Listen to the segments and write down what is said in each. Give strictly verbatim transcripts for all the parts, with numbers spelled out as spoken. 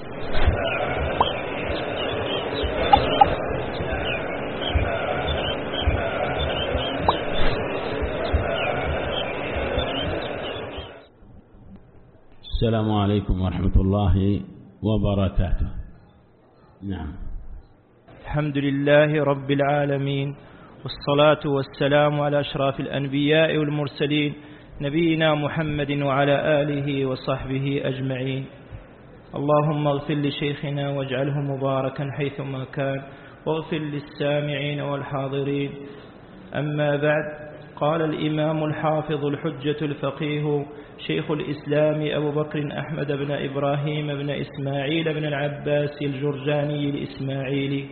السلام عليكم ورحمة الله وبركاته. نعم. الحمد لله رب العالمين، والصلاة والسلام على أشرف الأنبياء والمرسلين نبينا محمد وعلى آله وصحبه أجمعين. اللهم اغفر لشيخنا واجعله مباركا حيثما كان، واغفر للسامعين والحاضرين. أما بعد، قال الإمام الحافظ الحجة الفقيه شيخ الإسلام أبو بكر أحمد بن إبراهيم بن إسماعيل بن العباس الجرجاني الإسماعيلي: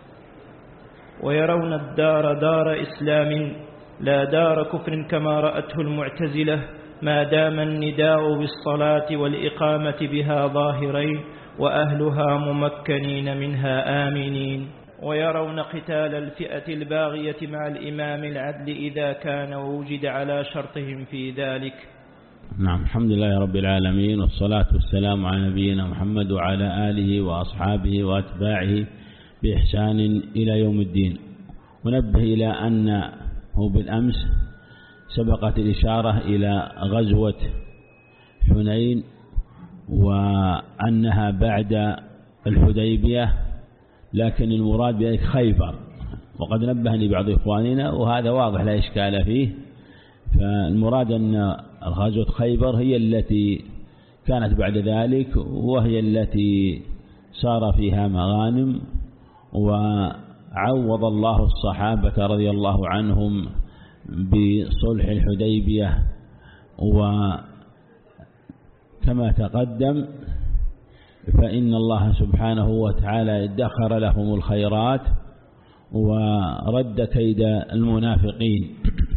ويرون الدار دار إسلام لا دار كفر كما رأته المعتزلة، ما دام النداء بالصلاة والإقامة بها ظاهرين وأهلها ممكنين منها آمنين. ويرون قتال الفئة الباغية مع الإمام العدل إذا كان ووجد على شرطهم في ذلك. نعم. الحمد لله رب العالمين، والصلاة والسلام على نبينا محمد وعلى آله وأصحابه وأتباعه بإحسان إلى يوم الدين. ونبه إلى أنه بالأمس سبقت الإشارة إلى غزوة حنين، وأنها بعد الحديبية، لكن المراد بذلك خيبر، وقد نبهني بعض إخواننا وهذا واضح لا إشكال فيه. فالمراد أن غزوة خيبر هي التي كانت بعد ذلك، وهي التي صار فيها مغانم، وعوض الله الصحابة رضي الله عنهم بصلح الحديبية. وكما تقدم فإن الله سبحانه وتعالى ادخر لهم الخيرات ورد كيد المنافقين.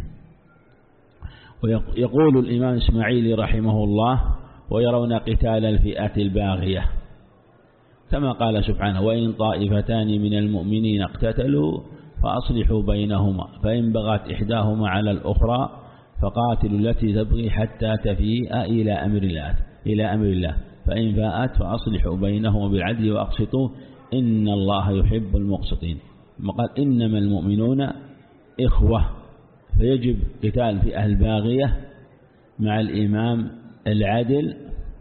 ويقول الإمام إسماعيل رحمه الله: ويرون قتال الفئات الباغية، كما قال سبحانه: وإن طائفتان من المؤمنين اقتتلوا فأصلحوا بينهما، فإن بغت إحداهما على الأخرى فقاتلوا التي تبغي حتى تفيء إلى أمر الله إلى أمر الله فإن فاءت فأصلحوا بينهما بالعدل وأقسطوا إن الله يحب المقسطين. قال: إنما المؤمنون إخوة، فيجب قتال فئة الباغية مع الإمام العدل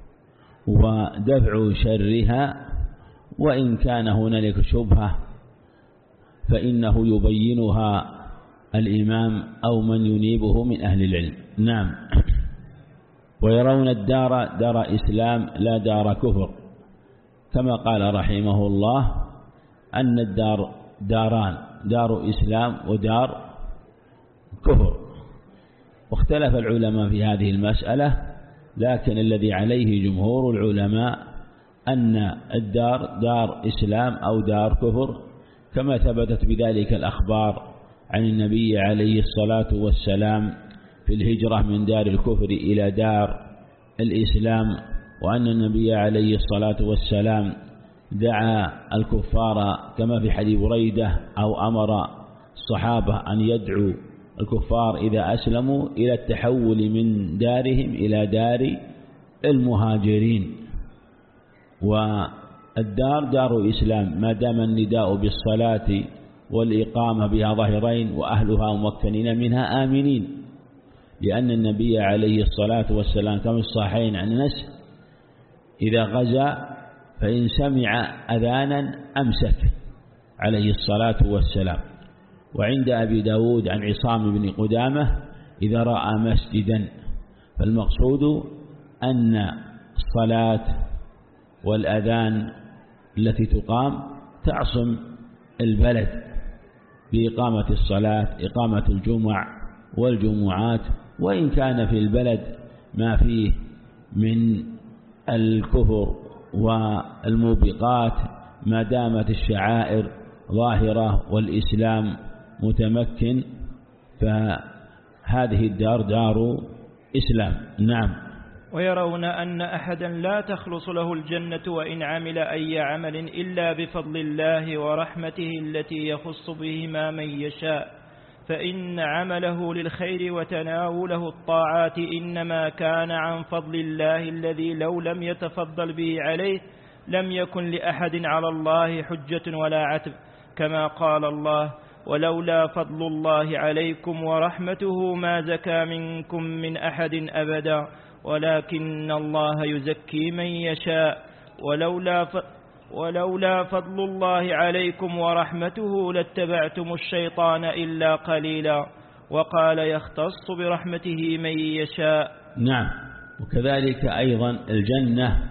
ودفع شرها، وإن كان هنالك شبهة فإنه يبينها الإمام أو من ينيبه من أهل العلم. نعم. ويرون الدار دار إسلام لا دار كفر، كما قال رحمه الله أن الدار داران: دار إسلام ودار كفر. واختلف العلماء في هذه المسألة، لكن الذي عليه جمهور العلماء أن الدار دار إسلام أو دار كفر، كما ثبتت بذلك الأخبار عن النبي عليه الصلاة والسلام في الهجرة من دار الكفر إلى دار الإسلام، وأن النبي عليه الصلاة والسلام دعا الكفار كما في حديث بريدة، أو أمر الصحابة أن يدعوا الكفار إذا أسلموا إلى التحول من دارهم إلى دار المهاجرين. والدار دار إسلام ما دام النداء بالصلاة والإقامة بها ظاهرين وأهلها ممكنين منها آمنين، لأن النبي عليه الصلاة والسلام كما في الصحيحين عن أنس: إذا غزا فإن سمع أذانا أمسك عليه الصلاة والسلام. وعند أبي داود عن عصام بن قدامة: إذا رأى مسجدا. فالمقصود أن الصلاة والأذان التي تقام تعصم البلد بإقامة الصلاة، إقامة الجمع والجمعات، وإن كان في البلد ما فيه من الكفر والموبقات، ما دامت الشعائر ظاهرة والإسلام متمكن، فهذه الدار دار إسلام. نعم. ويرون أن أحدا لا تخلص له الجنة وإن عمل أي عمل إلا بفضل الله ورحمته التي يخص بهما من يشاء، فإن عمله للخير وتناوله الطاعات إنما كان عن فضل الله الذي لو لم يتفضل به عليه لم يكن لأحد على الله حجة ولا عتب، كما قال الله: ولولا فضل الله عليكم ورحمته ما زكى منكم من أحد أبدا ولكن الله يزكي من يشاء، ولولا ف... ولولا فضل الله عليكم ورحمته لاتبعتم الشيطان إلا قليلا، وقال: يختص برحمته من يشاء. نعم. وكذلك أيضا الجنة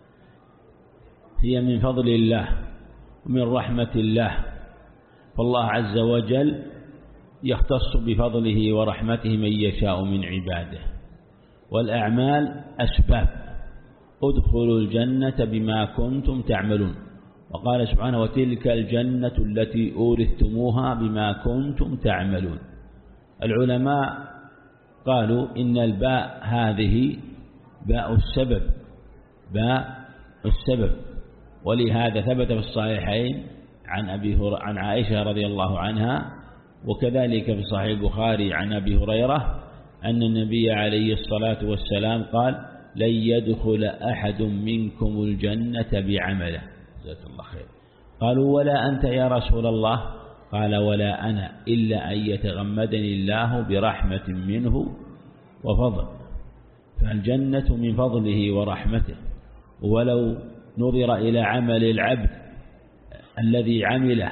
هي من فضل الله ومن رحمة الله، فالله عز وجل يختص بفضله ورحمته من يشاء من عباده، والأعمال أسباب. ادخلوا الجنة بما كنتم تعملون، وقال سبحانه: وتلك الجنة التي أورثتموها بما كنتم تعملون. العلماء قالوا إن الباء هذه باء السبب، باء السبب، ولهذا ثبت في الصحيحين عن أبي هر... عن عائشة رضي الله عنها، وكذلك في صحيح البخاري عن أبي هريرة أن النبي عليه الصلاة والسلام قال: لن يدخل أحد منكم الجنة بعمله. جزاك الله خير. قالوا: ولا أنت يا رسول الله؟ قال: ولا أنا، إلا أن يتغمدني الله برحمة منه وفضل. فالجنة من فضله ورحمته، ولو نظر إلى عمل العبد الذي عمله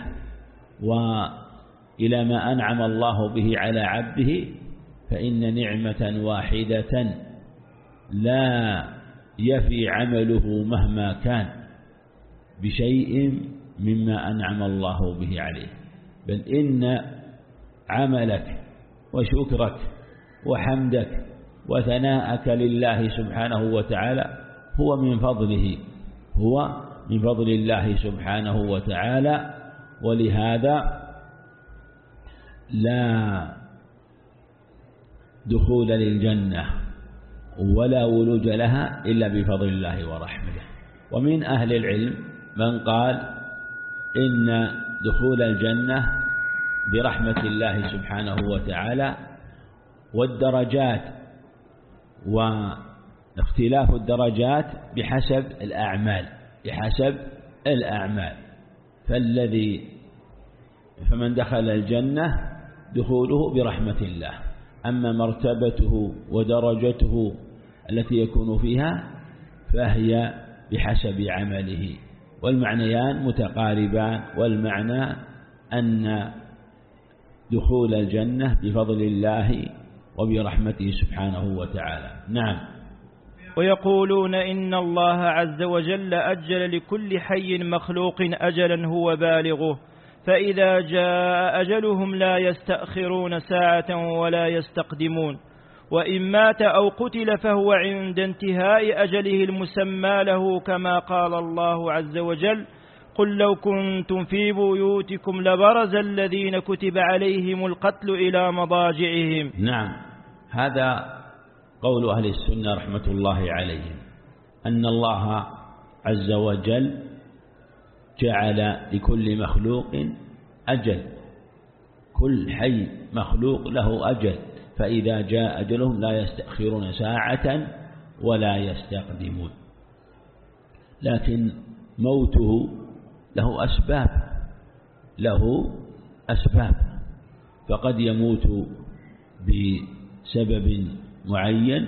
وإلى ما أنعم الله به على عبده فإن نعمة واحدة لا يفي عمله مهما كان بشيء مما أنعم الله به عليه، بل إن عملك وشكرك وحمدك وثناءك لله سبحانه وتعالى هو من فضله، هو من فضل الله سبحانه وتعالى. ولهذا لا دخول للجنة ولا ولوج لها إلا بفضل الله ورحمته. ومن أهل العلم من قال إن دخول الجنة برحمة الله سبحانه وتعالى، والدرجات واختلاف الدرجات بحسب الأعمال، بحسب الأعمال. فالذي فمن دخل الجنة دخوله برحمة الله، أما مرتبته ودرجته التي يكون فيها فهي بحسب عمله، والمعنيان متقاربان، والمعنى أن دخول الجنة بفضل الله وبرحمته سبحانه وتعالى. نعم. ويقولون إن الله عز وجل أجل لكل حي مخلوق أجلا هو بالغه، فإذا جاء أجلهم لا يستأخرون ساعة ولا يستقدمون، وإن مات أو قتل فهو عند انتهاء أجله المسمى له، كما قال الله عز وجل: قل لو كنتم في بيوتكم لبرز الذين كتب عليهم القتل إلى مضاجعهم. نعم. هذا قول أهل السنة رحمة الله عليهم، أن الله عز وجل جعل لكل مخلوق أجل، كل حي مخلوق له أجل، فإذا جاء أجلهم لا يستأخرون ساعة ولا يستقدمون. لكن موته له أسباب، له أسباب، فقد يموت بسبب معين،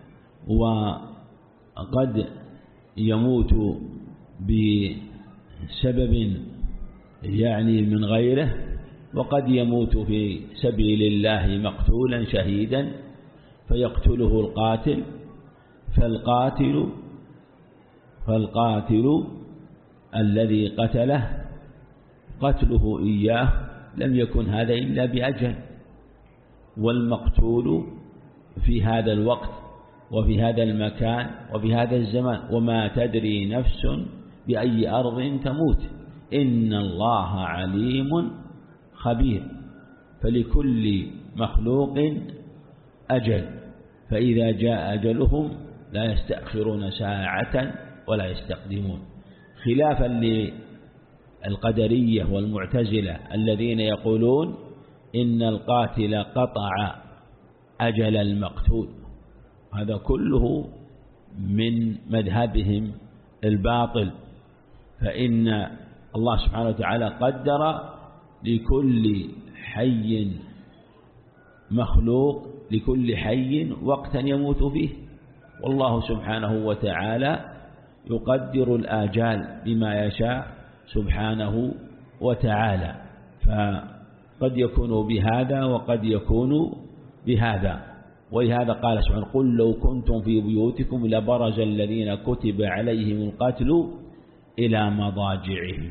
وقد يموت بسبب يعني من غيره، وقد يموت في سبيل الله مقتولا شهيدا فيقتله القاتل، فالقاتل فالقاتل الذي قتله قتله إياه لم يكن هذا إلا بأجل، والمقتول في هذا الوقت وفي هذا المكان وفي هذا الزمان، وما تدري نفس بأي أرض تموت، إن الله عليم خبير. فلكل مخلوق أجل، فإذا جاء أجلهم لا يستأخرون ساعة ولا يستقدمون، خلافا للقدرية والمعتزلة الذين يقولون إن القاتل قطع أجل المقتول. هذا كله من مذهبهم الباطل فإن الله سبحانه وتعالى قدر لكل حي مخلوق لكل حي وقتا يموت فيه، والله سبحانه وتعالى يقدر الآجال بما يشاء سبحانه وتعالى، فقد يكون بهذا وقد يكون بهذا. ولهذا قال سبحانه: قل لو كنتم في بيوتكم لبرز الذين كتب عليهم القتل إلى مضاجعهم.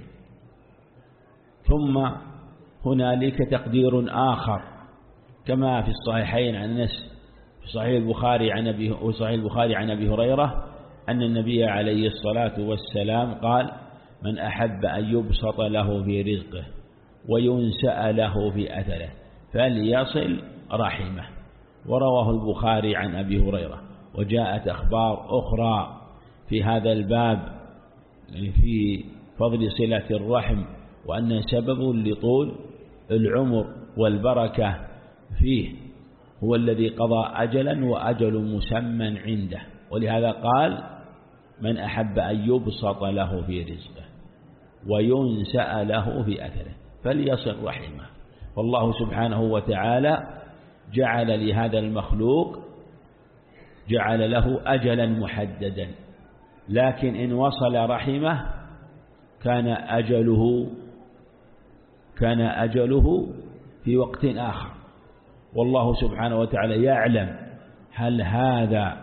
ثم هنالك تقدير آخر كما في الصحيحين عن أنس في صحيح البخاري عن أبي صحيح البخاري عن أبي هريرة أن النبي عليه الصلاة والسلام قال: من أحب أن يبسط له في رزقه وينسأ له في أثره فليصل رحمه. ورواه البخاري عن أبي هريرة. وجاءت أخبار أخرى في هذا الباب في فضل صلة الرحم، وأن سبب لطول العمر والبركة فيه هو الذي قضى أجلا وأجل مسمى عنده. ولهذا قال: من أحب أن يبسط له في رزقه وينسأ له في أثره فليصل رحمه. والله سبحانه وتعالى جعل لهذا المخلوق جعل له أجلا محددا، لكن إن وصل رحمه كان أجله كان أجله في وقت آخر. والله سبحانه وتعالى يعلم هل هذا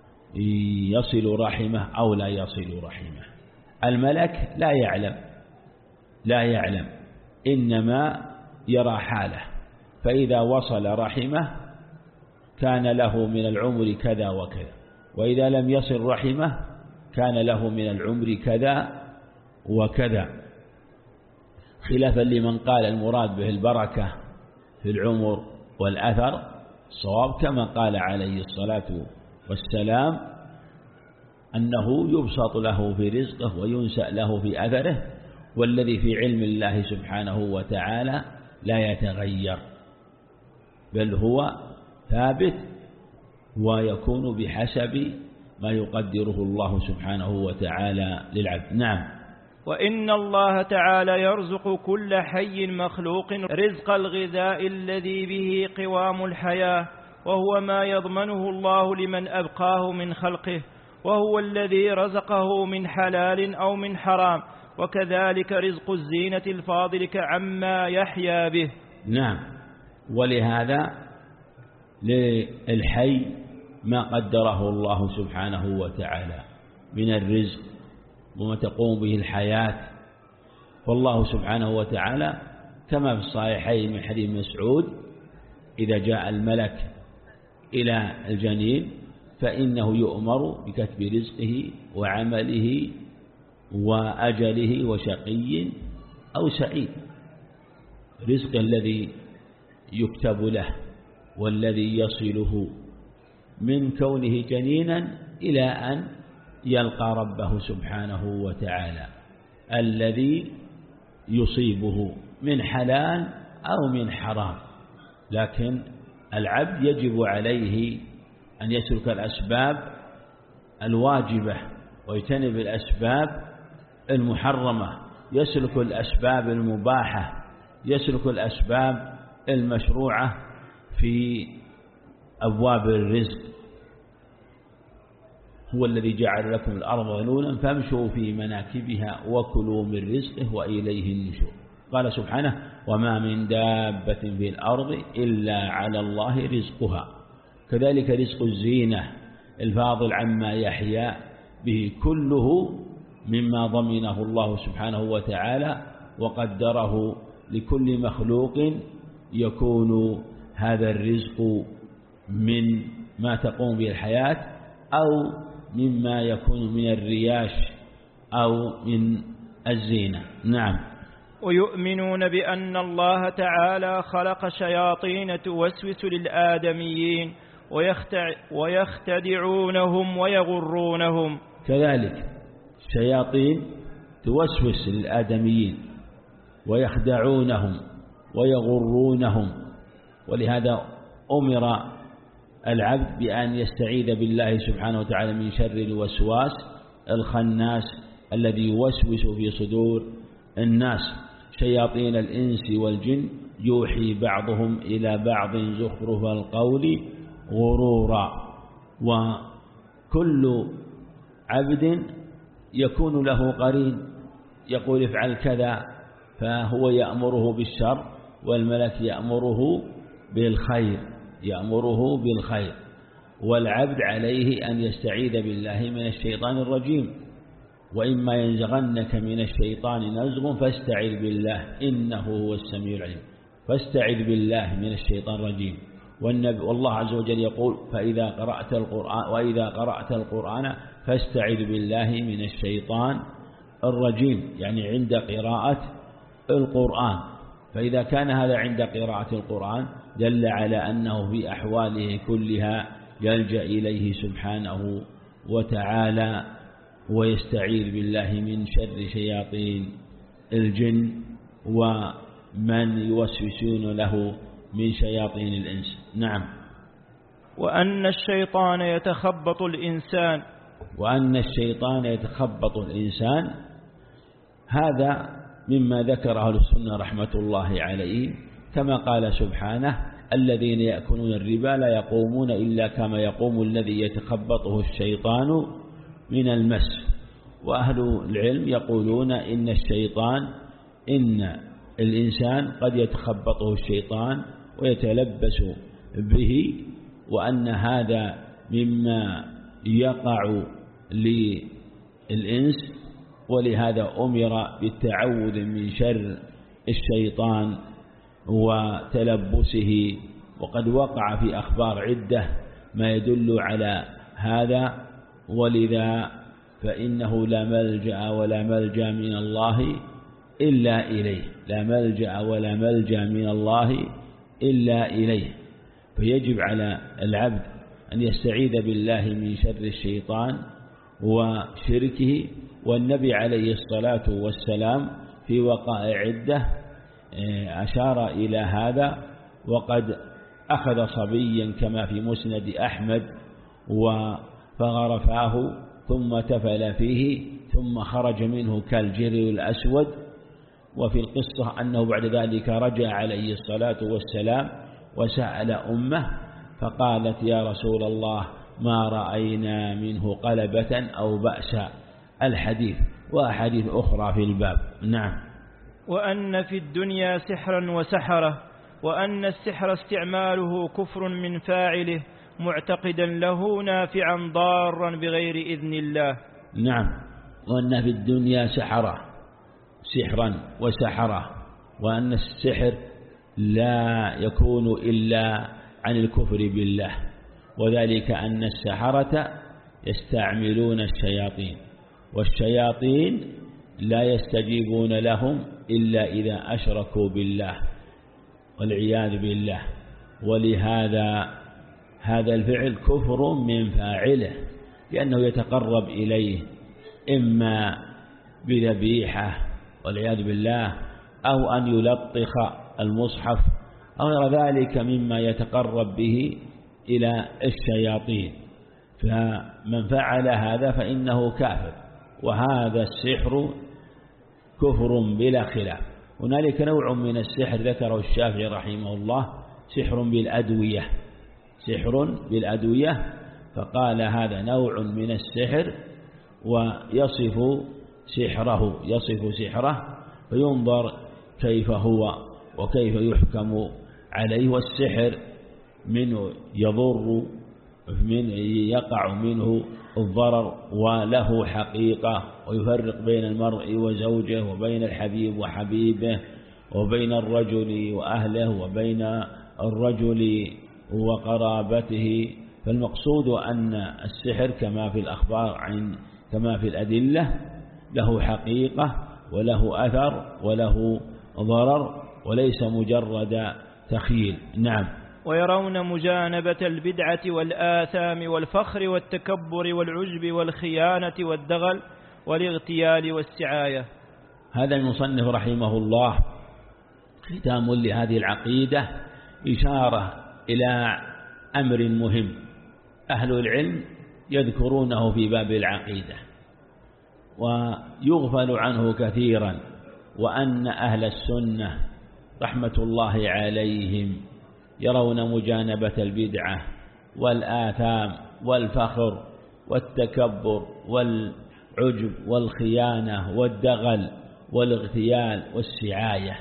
يصل رحمه أو لا يصل رحمه. الملك لا يعلم لا يعلم إنما يرى حاله، فإذا وصل رحمه كان له من العمر كذا وكذا، وإذا لم يصل رحمه كان له من العمر كذا وكذا، خلافا لمن قال المراد به البركة في العمر والأثر. الصواب كما قال عليه الصلاة والسلام أنه يبسط له في رزقه وينسأ له في أثره، والذي في علم الله سبحانه وتعالى لا يتغير بل هو ثابت ويكون بحسب ما يقدره الله سبحانه وتعالى للعبد. نعم. وإن الله تعالى يرزق كل حي مخلوق رزق الغذاء الذي به قوام الحياة، وهو ما يضمنه الله لمن أبقاه من خلقه، وهو الذي رزقه من حلال أو من حرام، وكذلك رزق الزينة الفاضل عما يحيا به. نعم. ولهذا للحي ما قدره الله سبحانه وتعالى من الرزق وما تقوم به الحياة. والله سبحانه وتعالى كما في الصحيحين من حديث مسعود: إذا جاء الملك إلى الجنين فإنه يؤمر بكتب رزقه وعمله وأجله وشقي أو سعيد. رزق الذي يكتب له والذي يصله من كونه جنينا إلى أن يلقى ربه سبحانه وتعالى، الذي يصيبه من حلال أو من حرام. لكن العبد يجب عليه أن يسلك الأسباب الواجبة ويجتنب الأسباب المحرمة، يسلك الأسباب المباحة، يسلك الأسباب المشروعة في أبواب الرزق. هو الذي جعل لكم الأرض ذلولا فامشوا في مناكبها وكلوا من رزقه وإليه النشور. قال سبحانه: وما من دابة في الأرض إلا على الله رزقها. كذلك رزق الزينة الفاضل عما يحيا به كله مما ضمنه الله سبحانه وتعالى وقدره لكل مخلوق يكون هذا الرزق من ما تقوم به الحياة أو مما يكون من الرياش أو من الزينة. نعم. ويؤمنون بأن الله تعالى خلق شياطين توسوس للآدميين ويختدعونهم ويغرونهم. كذلك شياطين توسوس للآدميين ويخدعونهم ويغرونهم، ولهذا أمر العبد بأن يستعيذ بالله سبحانه وتعالى من شر الوسواس الخناس الذي يوسوس في صدور الناس. شياطين الإنس والجن يوحي بعضهم إلى بعض زخرف القول غرورا. وكل عبد يكون له قرين يقول افعل كذا، فهو يأمره بالشر والملك يأمره بالخير يأمره بالخير والعبد عليه أن يستعيذ بالله من الشيطان الرجيم. وإما ينزغنك من الشيطان نزغ فاستعذ بالله إنه هو السميع العليم. فاستعذ بالله من الشيطان الرجيم. والنبي والله عز وجل يقول فإذا قرأت القرآن وإذا قرأت القرآن فاستعذ بالله من الشيطان الرجيم، يعني عند قراءة القرآن. فإذا كان هذا عند قراءة القرآن دل على أنه في أحواله كلها يلجأ إليه سبحانه وتعالى ويستعيذ بالله من شر شياطين الجن ومن يوسوسون له من شياطين الإنس. نعم. وأن الشيطان يتخبط الإنسان وأن الشيطان يتخبط الإنسان هذا مما ذكر أهل السنة رحمة الله عليه، كما قال سبحانه الذين يأكلون الربا لا يقومون إلا كما يقوم الذي يتخبطه الشيطان من المس. وأهل العلم يقولون إن الشيطان إن الإنسان قد يتخبطه الشيطان ويتلبس به، وأن هذا مما يقع للإنس، ولهذا أمر بالتعوذ من شر الشيطان وتلبسه. وقد وقع في أخبار عدة ما يدل على هذا، ولذا فإنه لا ملجأ ولا ملجأ من الله إلا إليه لا ملجأ ولا ملجأ من الله إلا إليه. فيجب على العبد أن يستعيذ بالله من شر الشيطان وشركه. والنبي عليه الصلاة والسلام في وقائع عدة أشار إلى هذا، وقد أخذ صبيا كما في مسند أحمد فغرفاه ثم تفل فيه ثم خرج منه كالجري الأسود. وفي القصة أنه بعد ذلك رجع عليه الصلاة والسلام وسأل أمه فقالت يا رسول الله ما رأينا منه قلبة أو بأسا، الحديث وأحاديث أخرى في الباب. نعم. وأن في الدنيا سحرا وسحرة، وأن السحر استعماله كفر من فاعله معتقدا له نافعا ضارا بغير إذن الله. نعم. وأن في الدنيا سحرة سحرا وسحرة، وأن السحر لا يكون إلا عن الكفر بالله، وذلك أن السحرة يستعملون الشياطين، والشياطين لا يستجيبون لهم إلا إذا أشركوا بالله والعياذ بالله. ولهذا هذا الفعل كفر من فاعله، لأنه يتقرب إليه إما بذبيحة والعياذ بالله، أو أن يلطخ المصحف أو غير ذلك مما يتقرب به إلى الشياطين. فمن فعل هذا فإنه كافر، وهذا السحر كفر بلا خلاف. هنالك نوع من السحر ذكره الشافعي رحمه الله، سحر بالأدوية سحر بالأدوية فقال هذا نوع من السحر ويصف سحره يصف سحره فينظر كيف هو وكيف يحكم عليه. والسحر منه يضر من يقع منه الضرر وله حقيقة، ويفرق بين المرء وزوجه وبين الحبيب وحبيبه وبين الرجل وأهله وبين الرجل وقرابته. فالمقصود أن السحر كما في الأخبار عن كما في الأدلة له حقيقة وله أثر وله ضرر وليس مجرد تخيل. نعم. ويرون مجانبة البدعة والآثام والفخر والتكبر والعجب والخيانة والدغل والاغتيال والسعاية. هذا المصنف رحمه الله ختام لهذه العقيدة إشارة إلى أمر مهم أهل العلم يذكرونه في باب العقيدة، ويغفل عنه كثيرا، وأن أهل السنة رحمة الله عليهم يرون مجانبة البدعة والآثام والفخر والتكبر والعجب والخيانة والدغل والاغتيال والسعاية.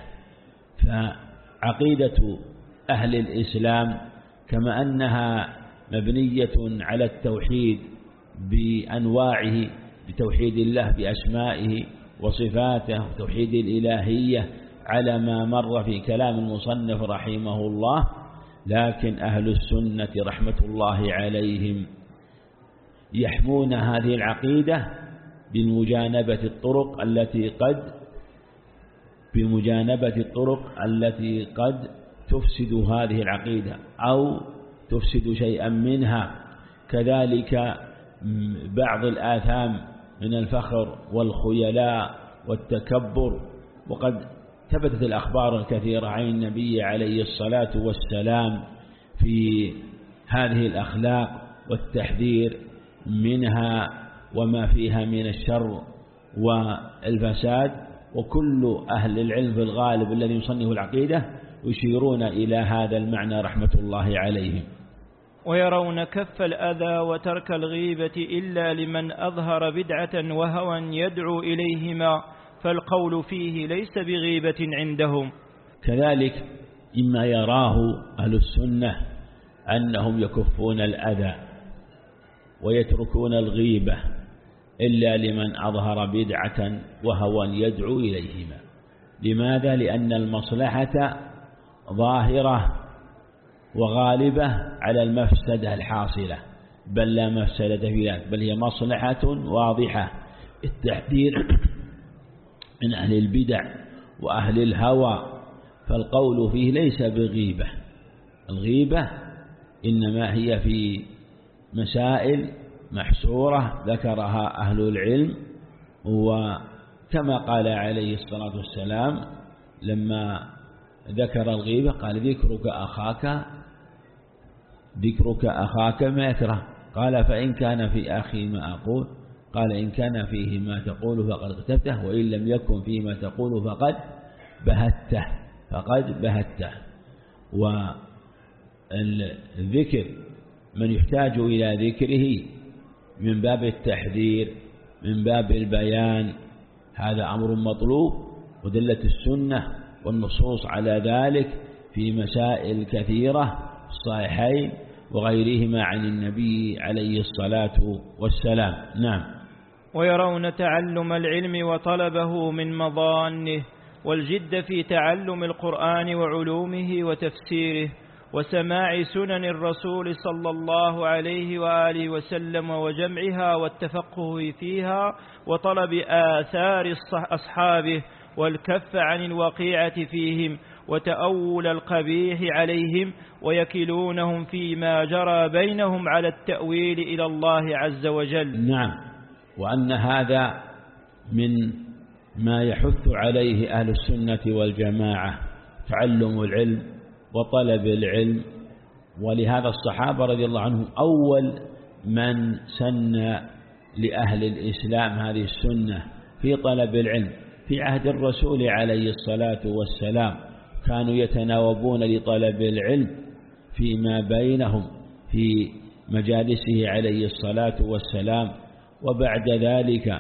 فعقيدة أهل الإسلام كما أنها مبنية على التوحيد بأنواعه، بتوحيد الله بأسمائه وصفاته، وتوحيد الإلهية على ما مر في كلام المصنف رحمه الله، لكن أهل السنة رحمة الله عليهم يحمون هذه العقيدة بمجانبة الطرق التي قد بمجانبة الطرق التي قد تفسد هذه العقيدة أو تفسد شيئا منها، كذلك بعض الآثام من الفخر والخيلاء والتكبر. وقد ثبتت الأخبار الكثيرة عن النبي عليه الصلاة والسلام في هذه الأخلاق والتحذير منها وما فيها من الشر والفساد. وكل أهل العلم في الغالب الذي يصنف العقيدة يشيرون إلى هذا المعنى رحمة الله عليهم. ويرون كف الأذى وترك الغيبة إلا لمن أظهر بدعة وهوى يدعو إليهما، فالقول فيه ليس بغيبة عندهم. كذلك إما يراه أهل السنة أنهم يكفون الأذى ويتركون الغيبة إلا لمن أظهر بدعة وهوى يدعو إليهما. لماذا؟ لأن المصلحة ظاهرة وغالبة على المفسدة الحاصلة، بل لا مفسدة في ذلك، بل هي مصلحة واضحة، التحذير من أهل البدع وأهل الهوى. فالقول فيه ليس بغيبة، الغيبة إنما هي في مسائل محصورة ذكرها أهل العلم، وكما قال عليه الصلاة والسلام لما ذكر الغيبة قال ذكرك أخاك ذكرك أخاك ما يكره، قال فإن كان في أخي ما أقول، قال إن كان فيه ما تقول فقد اغتبته، وإن لم يكن فيه ما تقول فقد بهته فقد بهته. والذكر من يحتاج إلى ذكره من باب التحذير من باب البيان، هذا أمر مطلوب، ودلت السنة والنصوص على ذلك في مسائل كثيرة الصحيحين وغيرهما عن النبي عليه الصلاة والسلام. نعم. ويرون تعلم العلم وطلبه من مظانه، والجد في تعلم القرآن وعلومه وتفسيره، وسماع سنن الرسول صلى الله عليه وآله وسلم وجمعها والتفقه فيها، وطلب آثار أصحابه، والكف عن الوقيعة فيهم، وتأول القبيح عليهم، ويكلونهم فيما جرى بينهم على التأويل إلى الله عز وجل. نعم. وأن هذا من ما يحث عليه أهل السنة والجماعة، تعلم العلم وطلب العلم. ولهذا الصحابة رضي الله عنهم أول من سن لأهل الإسلام هذه السنة في طلب العلم. في عهد الرسول عليه الصلاة والسلام كانوا يتناوبون لطلب العلم فيما بينهم في مجالسه عليه الصلاة والسلام، وبعد ذلك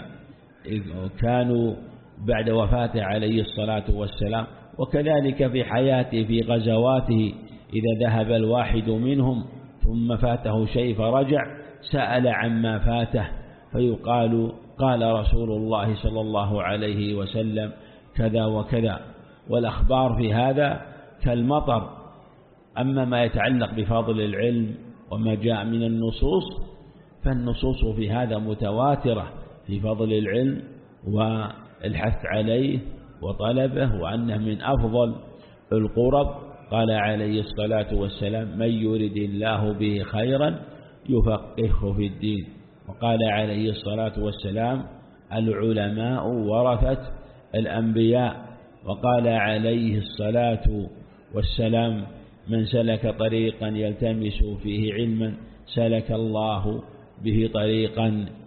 كانوا بعد وفاته عليه الصلاة والسلام، وكذلك في حياته في غزواته إذا ذهب الواحد منهم ثم فاته شيء فرجع سأل عما فاته فيقال قال رسول الله صلى الله عليه وسلم كذا وكذا. والأخبار في هذا كالمطر. أما ما يتعلق بفضل العلم وما جاء من النصوص فالنصوص في هذا متواترة في فضل العلم والحث عليه وطلبه، وأنه من أفضل القرب. قال عليه الصلاة والسلام من يرد الله به خيرا يفقهه في الدين. وقال عليه الصلاة والسلام العلماء ورثة الأنبياء. وقال عليه الصلاة والسلام من سلك طريقا يلتمس فيه علما سلك الله به طريقا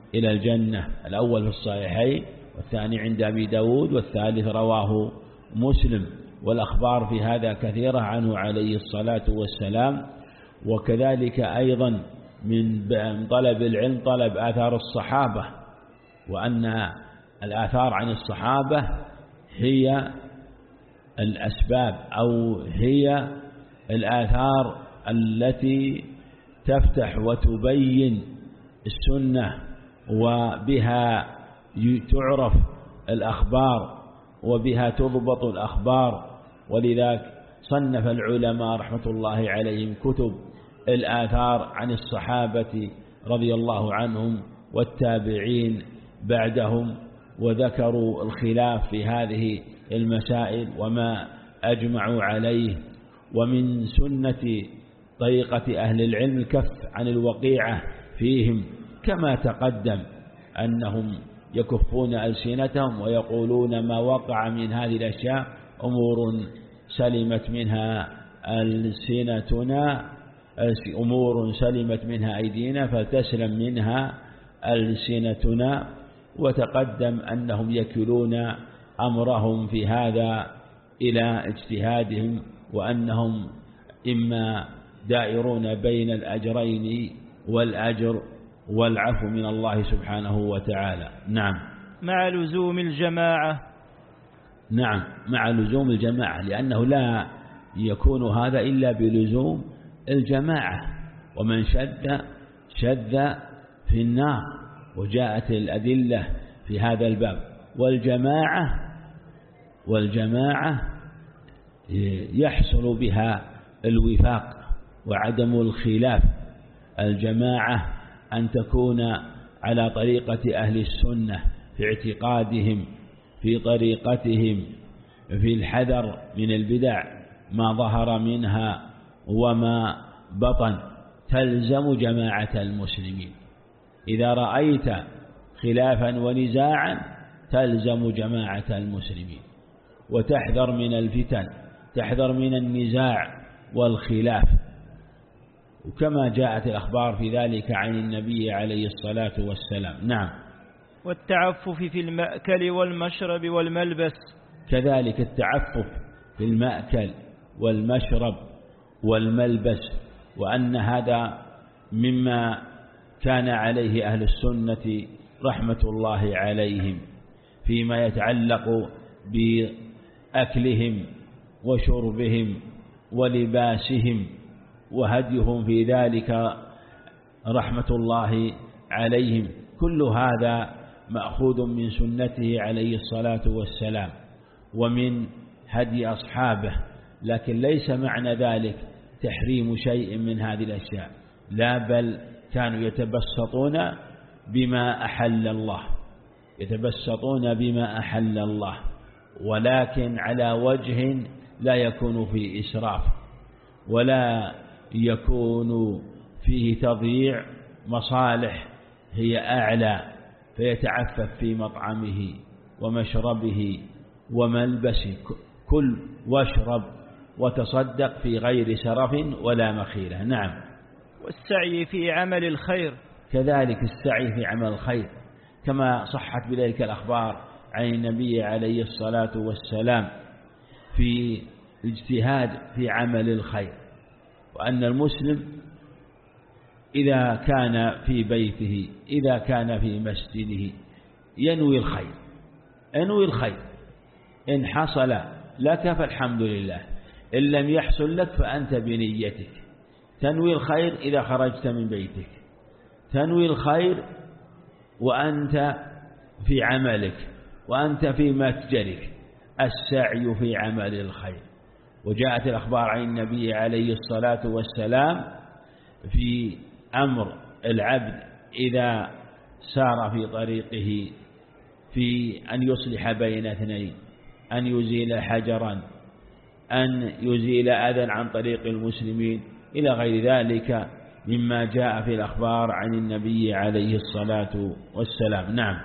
إلى الجنة، الأول في الصحيحين والثاني عند أبي داود والثالث رواه مسلم. والأخبار في هذا كثيرة عنه عليه الصلاة والسلام. وكذلك أيضا من طلب العلم طلب آثار الصحابة، وأن الآثار عن الصحابة هي الأسباب أو هي الآثار التي تفتح وتبين السنة وبها تعرف الأخبار وبها تضبط الأخبار. ولذلك صنف العلماء رحمة الله عليهم كتب الآثار عن الصحابة رضي الله عنهم والتابعين بعدهم، وذكروا الخلاف في هذه المسائل وما أجمعوا عليه. ومن سنة طريقة أهل العلم الكف عن الوقيعة فيهم، كما تقدم أنهم يكفون ألسنتهم ويقولون ما وقع من هذه الأشياء أمور سلمت منها ألسنتنا، أمور سلمت منها أيدينا فلتسلم منها ألسنتنا. وتقدم أنهم يكلون أمرهم في هذا إلى اجتهادهم، وأنهم إما دائرون بين الأجرين والأجر والعفو من الله سبحانه وتعالى. نعم. مع لزوم الجماعة. نعم، مع لزوم الجماعة، لأنه لا يكون هذا إلا بلزوم الجماعة، ومن شذ شذ في النار. وجاءت الأدلة في هذا الباب. والجماعة والجماعة يحصل بها الوفاق وعدم الخلاف. الجماعة أن تكون على طريقة أهل السنة في اعتقادهم، في طريقتهم، في الحذر من البدع ما ظهر منها وما بطن. تلزم جماعة المسلمين. إذا رأيت خلافا ونزاعا تلزم جماعة المسلمين، وتحذر من الفتن، تحذر من النزاع والخلاف. وكما جاءت الأخبار في ذلك عن النبي عليه الصلاة والسلام. نعم. والتعفف في المأكل والمشرب والملبس. كذلك التعفف في المأكل والمشرب والملبس، وأن هذا مما كان عليه أهل السنة رحمة الله عليهم فيما يتعلق بأكلهم وشربهم ولباسهم وهديهم في ذلك رحمة الله عليهم. كل هذا مأخوذ من سنته عليه الصلاة والسلام ومن هدي أصحابه، لكن ليس معنى ذلك تحريم شيء من هذه الأشياء، لا، بل كانوا يتبسطون بما أحل الله، يتبسطون بما أحل الله، ولكن على وجه لا يكون فيه إسراف ولا يكون فيه تضييع مصالح هي أعلى، فيتعفف في مطعمه ومشربه وملبسه. كل واشرب وتصدق في غير سرف ولا مخيلة. نعم. والسعي في عمل الخير. كذلك السعي في عمل الخير، كما صحت بذلك الأخبار عن النبي عليه الصلاة والسلام في اجتهاد في عمل الخير، وأن المسلم إذا كان في بيته، إذا كان في مسجده، ينوي الخير، ينوي الخير. إن حصل لك فالحمد لله، إن لم يحصل لك فأنت بنيتك. تنوي الخير إذا خرجت من بيتك، تنوي الخير وأنت في عملك وأنت في متجرك، السعي في عمل الخير. وجاءت الأخبار عن النبي عليه الصلاة والسلام في أمر العبد إذا سار في طريقه في أن يصلح بين اثنين، أن يزيل حجرا، أن يزيل أذى عن طريق المسلمين، إلى غير ذلك مما جاء في الأخبار عن النبي عليه الصلاة والسلام. نعم.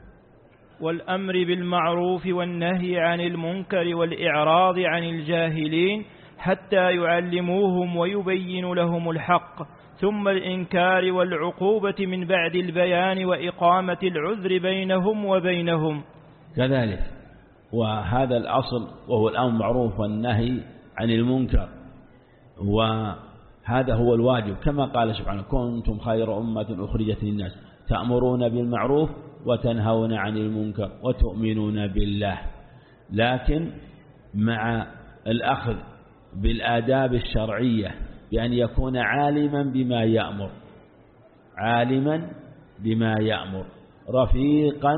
والأمر بالمعروف والنهي عن المنكر والإعراض عن الجاهلين حتى يعلموهم ويبين لهم الحق، ثم الإنكار والعقوبة من بعد البيان وإقامة العذر بينهم وبينهم كذلك. وهذا الأصل وهو الأمر بالمعروف والنهي عن المنكر، وهذا هو الواجب كما قال سبحانه: كنتم خير أمة أخرجت للناس تأمرون بالمعروف وتنهون عن المنكر وتؤمنون بالله. لكن مع الأخذ بالآداب الشرعية بأن يكون عالما بما يأمر عالما بما يأمر رفيقا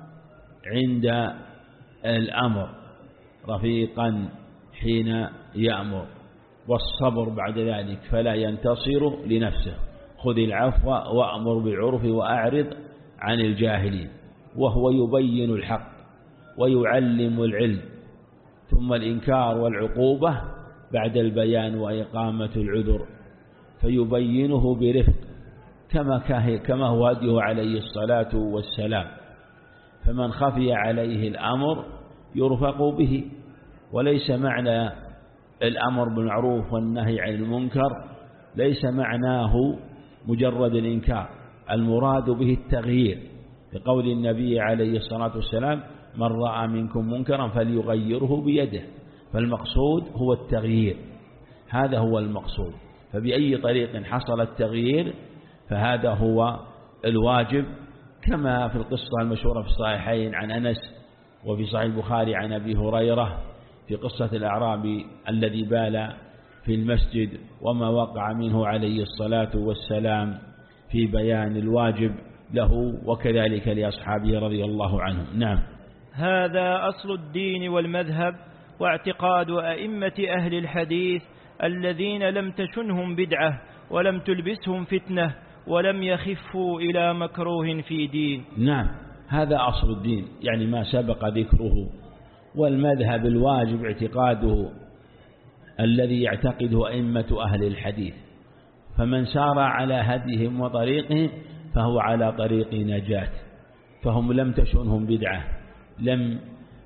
عند الأمر رفيقا حين يأمر، والصبر بعد ذلك فلا ينتصر لنفسه. خذ العفو وأمر بالعرف وأعرض عن الجاهلين، وهو يبين الحق ويعلم العلم. ثم الإنكار والعقوبة بعد البيان وإقامة العذر، فيبينه برفق كما كما هو هديه عليه الصلاة والسلام. فمن خفي عليه الأمر يرفق به. وليس معنى الأمر بالمعروف والنهي عن المنكر ليس معناه مجرد الإنكار، المراد به التغيير، بقول النبي عليه الصلاة والسلام: من رأى منكم منكرا فليغيره بيده. فالمقصود هو التغيير، هذا هو المقصود. فبأي طريق حصل التغيير فهذا هو الواجب، كما في القصة المشهورة في الصحيحين عن أنس وفي صحيح البخاري عن أبي هريرة في قصة الأعرابي الذي بال في المسجد وما وقع منه عليه الصلاة والسلام في بيان الواجب له، وكذلك لأصحابه رضي الله عنهم. نعم. هذا أصل الدين والمذهب واعتقاد أئمة أهل الحديث الذين لم تشنهم بدعة ولم تلبسهم فتنة ولم يخفوا إلى مكروه في دين. نعم، هذا أصل الدين، يعني ما سبق ذكره. والمذهب الواجب اعتقاده الذي يعتقده أئمة أهل الحديث، فمن سار على هديهم وطريقهم فهو على طريق نجاة. فهم لم تشنهم بدعة، لم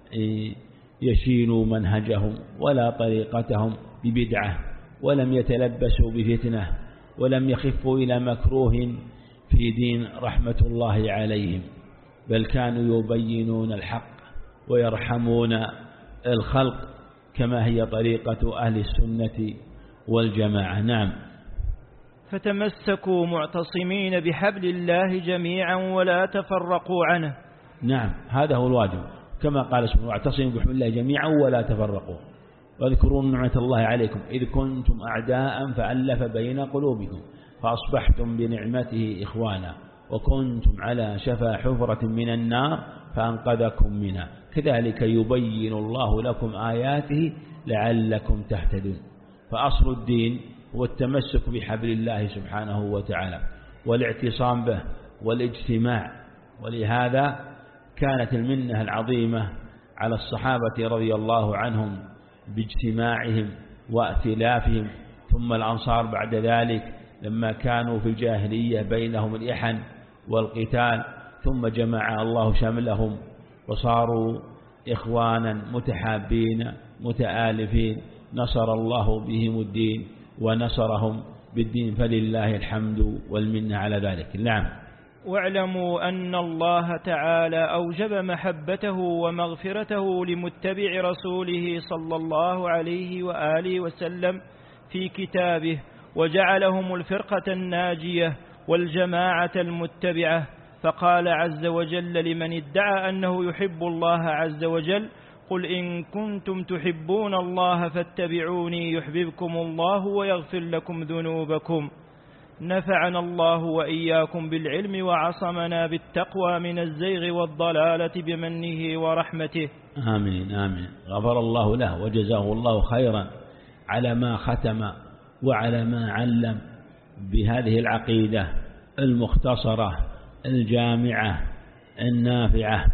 يشينوا منهجهم ولا طريقتهم ببدعة، ولم يتلبسوا بفتنة، ولم يخفوا إلى مكروه في دين رحمة الله عليهم، بل كانوا يبينون الحق ويرحمون الخلق كما هي طريقة أهل السنة والجماعة. نعم. فتمسكوا معتصمين بحبل الله جميعا ولا تفرقوا عنه. نعم، هذا هو الواجب، كما قال سبحانه: واعتصموا بحبل الله جميعا ولا تفرقوا واذكروا نعمة الله عليكم إذ كنتم أعداء فألف بين قلوبكم فأصبحتم بنعمته إخوانا وكنتم على شفا حفرة من النار فأنقذكم منها كذلك يبين الله لكم آياته لعلكم تهتدون. فأصل الدين هو التمسك بحبل الله سبحانه وتعالى والاعتصام به والاجتماع. ولهذا كانت المنة العظيمة على الصحابة رضي الله عنهم باجتماعهم وائتلافهم، ثم الأنصار بعد ذلك لما كانوا في الجاهلية بينهم الإحن والقتال، ثم جمع الله شملهم وصاروا إخوانا متحابين متآلفين، نصر الله بهم الدين ونصرهم بالدين، فلله الحمد والمنة على ذلك. نعم. واعلموا أن الله تعالى أوجب محبته ومغفرته لمتبع رسوله صلى الله عليه وآله وسلم في كتابه، وجعلهم الفرقة الناجية والجماعة المتبعة، فقال عز وجل لمن ادعى أنه يحب الله عز وجل: قل إن كنتم تحبون الله فاتبعوني يحببكم الله ويغفر لكم ذنوبكم. نفعنا الله وإياكم بالعلم وعصمنا بالتقوى من الزيغ والضلالة بمنه ورحمته. آمين آمين. غفر الله له وجزاه الله خيرا على ما ختم وعلى ما علم بهذه العقيدة المختصرة الجامعة النافعة.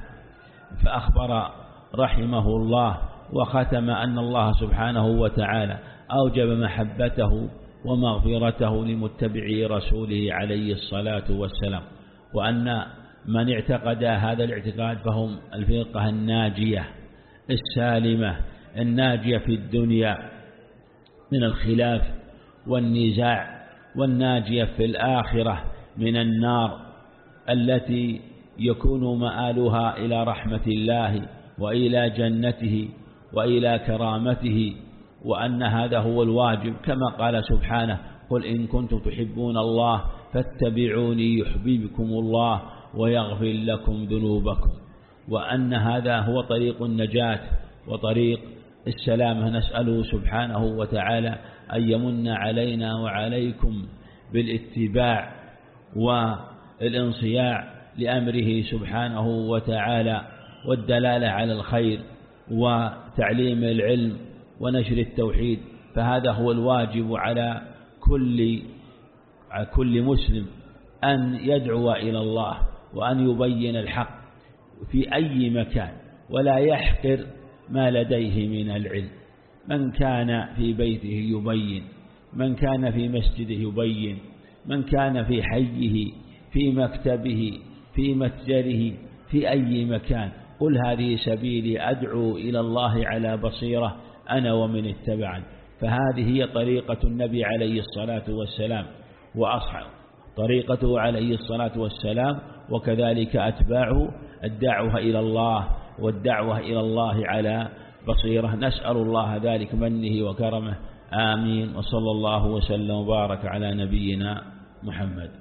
فأخبر رحمه الله وختم أن الله سبحانه وتعالى أوجب محبته ومغفرته لمتبعي رسوله عليه الصلاة والسلام، وأن من اعتقد هذا الاعتقاد فهم الفرقة الناجية السالمة الناجية في الدنيا من الخلاف والنزاع والناجية في الآخرة من النار التي يكون مآلها إلى رحمة الله وإلى جنته وإلى كرامته، وأن هذا هو الواجب كما قال سبحانه: قل إن كنتم تحبون الله فاتبعوني يحببكم الله ويغفر لكم ذنوبكم، وأن هذا هو طريق النجاة وطريق السلامة. نسأله سبحانه وتعالى أن يمن علينا وعليكم بالاتباع والانصياع لأمره سبحانه وتعالى، والدلالة على الخير وتعليم العلم ونشر التوحيد، فهذا هو الواجب على كل على كل مسلم، أن يدعو إلى الله وأن يبين الحق في أي مكان ولا يحقر ما لديه من العلم. من كان في بيته يبين، من كان في مسجده يبين، من كان في حيه، في مكتبه، في متجره، في أي مكان. قل هذه سبيلي أدعو إلى الله على بصيرة أنا ومن اتبعني. فهذه هي طريقة النبي عليه الصلاة والسلام وأصحاب طريقته عليه الصلاة والسلام، وكذلك أتباعه الدعوة إلى الله والدعوة إلى الله على بصيرة. نسأل الله ذلك منه وكرمه. آمين. وصلى الله وسلم وبارك على نبينا محمد.